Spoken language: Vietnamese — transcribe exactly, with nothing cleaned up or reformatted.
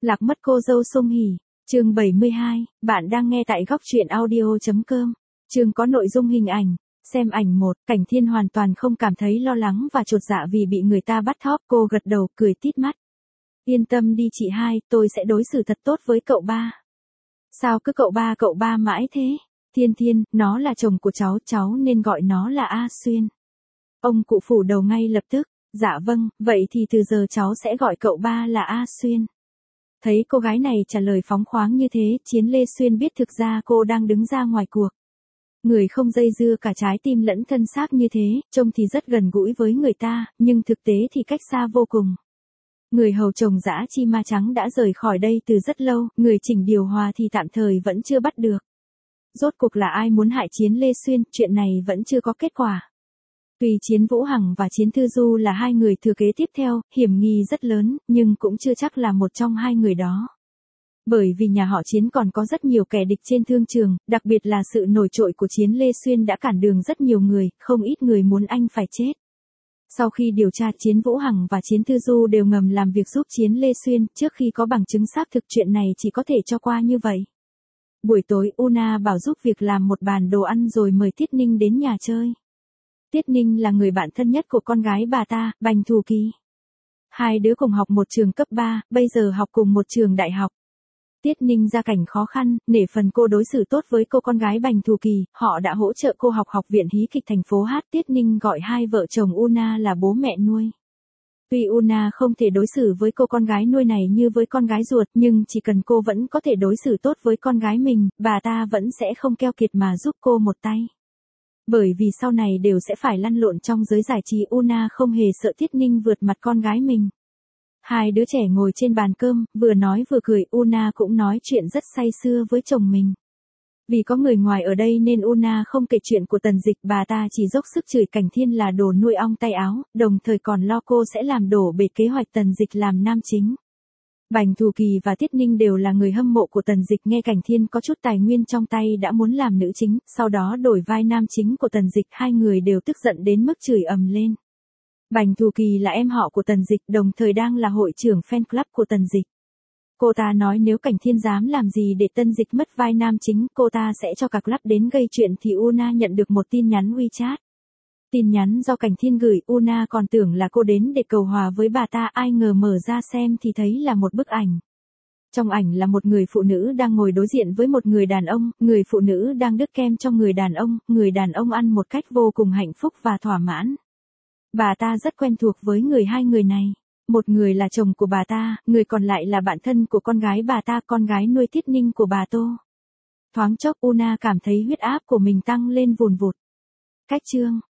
Lạc mất cô dâu Song Hỷ, chương bảy mươi hai, bạn đang nghe tại góc truyện audio.com. Chương có nội dung hình ảnh, xem ảnh một, Cảnh Thiên hoàn toàn không cảm thấy lo lắng và chột dạ vì bị người ta bắt thóp, cô gật đầu, cười tít mắt. Yên tâm đi chị hai, tôi sẽ đối xử thật tốt với cậu ba. Sao cứ cậu ba cậu ba mãi thế? Thiên Thiên, nó là chồng của cháu, cháu nên gọi nó là A Xuyên. Ông cụ phủ đầu ngay lập tức, dạ vâng, vậy thì từ giờ cháu sẽ gọi cậu ba là A Xuyên. Thấy cô gái này trả lời phóng khoáng như thế, Chiến Lê Xuyên biết thực ra cô đang đứng ra ngoài cuộc. Người không dây dưa cả trái tim lẫn thân xác như thế, trông thì rất gần gũi với người ta, nhưng thực tế thì cách xa vô cùng. Người hầu chồng dã chi ma trắng đã rời khỏi đây từ rất lâu, người chỉnh điều hòa thì tạm thời vẫn chưa bắt được. Rốt cuộc là ai muốn hại Chiến Lê Xuyên, chuyện này vẫn chưa có kết quả. Tuy Chiến Vũ Hằng và Chiến Thư Du là hai người thừa kế tiếp theo, hiểm nghi rất lớn, nhưng cũng chưa chắc là một trong hai người đó. Bởi vì nhà họ Chiến còn có rất nhiều kẻ địch trên thương trường, đặc biệt là sự nổi trội của Chiến Lê Xuyên đã cản đường rất nhiều người, không ít người muốn anh phải chết. Sau khi điều tra, Chiến Vũ Hằng và Chiến Thư Du đều ngầm làm việc giúp Chiến Lê Xuyên, trước khi có bằng chứng xác thực chuyện này chỉ có thể cho qua như vậy. Buổi tối, Una bảo giúp việc làm một bàn đồ ăn rồi mời Tiết Ninh đến nhà chơi. Tiết Ninh là người bạn thân nhất của con gái bà ta, Bành Thù Kỳ. Hai đứa cùng học một trường cấp ba, bây giờ học cùng một trường đại học. Tiết Ninh gia cảnh khó khăn, nể phần cô đối xử tốt với cô con gái Bành Thù Kỳ, họ đã hỗ trợ cô học học viện hí kịch thành phố Hát. Tiết Ninh gọi hai vợ chồng Una là bố mẹ nuôi. Tuy Una không thể đối xử với cô con gái nuôi này như với con gái ruột, nhưng chỉ cần cô vẫn có thể đối xử tốt với con gái mình, bà ta vẫn sẽ không keo kiệt mà giúp cô một tay. Bởi vì sau này đều sẽ phải lăn lộn trong giới giải trí, Una không hề sợ Tiết Ninh vượt mặt con gái mình. Hai đứa trẻ ngồi trên bàn cơm, vừa nói vừa cười, Una cũng nói chuyện rất say sưa với chồng mình. Vì có người ngoài ở đây nên Una không kể chuyện của Tần Dịch, bà ta chỉ dốc sức chửi Cảnh Thiên là đồ nuôi ong tay áo, đồng thời còn lo cô sẽ làm đổ bể kế hoạch Tần Dịch làm nam chính. Bành Thù Kỳ và Tiết Ninh đều là người hâm mộ của Tần Dịch, nghe Cảnh Thiên có chút tài nguyên trong tay đã muốn làm nữ chính, sau đó đổi vai nam chính của Tần Dịch, hai người đều tức giận đến mức chửi ầm lên. Bành Thù Kỳ là em họ của Tần Dịch, đồng thời đang là hội trưởng fan club của Tần Dịch. Cô ta nói nếu Cảnh Thiên dám làm gì để Tần Dịch mất vai nam chính, cô ta sẽ cho cả club đến gây chuyện. Thì Una nhận được một tin nhắn WeChat. Tin nhắn do Cảnh Thiên gửi, Una còn tưởng là cô đến để cầu hòa với bà ta, ai ngờ mở ra xem thì thấy là một bức ảnh. Trong ảnh là một người phụ nữ đang ngồi đối diện với một người đàn ông, người phụ nữ đang đút kem cho người đàn ông, người đàn ông ăn một cách vô cùng hạnh phúc và thỏa mãn. Bà ta rất quen thuộc với người hai người này. Một người là chồng của bà ta, người còn lại là bạn thân của con gái bà ta, con gái nuôi Tiết Ninh của bà Tô. Thoáng chốc Una cảm thấy huyết áp của mình tăng lên vùn vụt. Cách chương,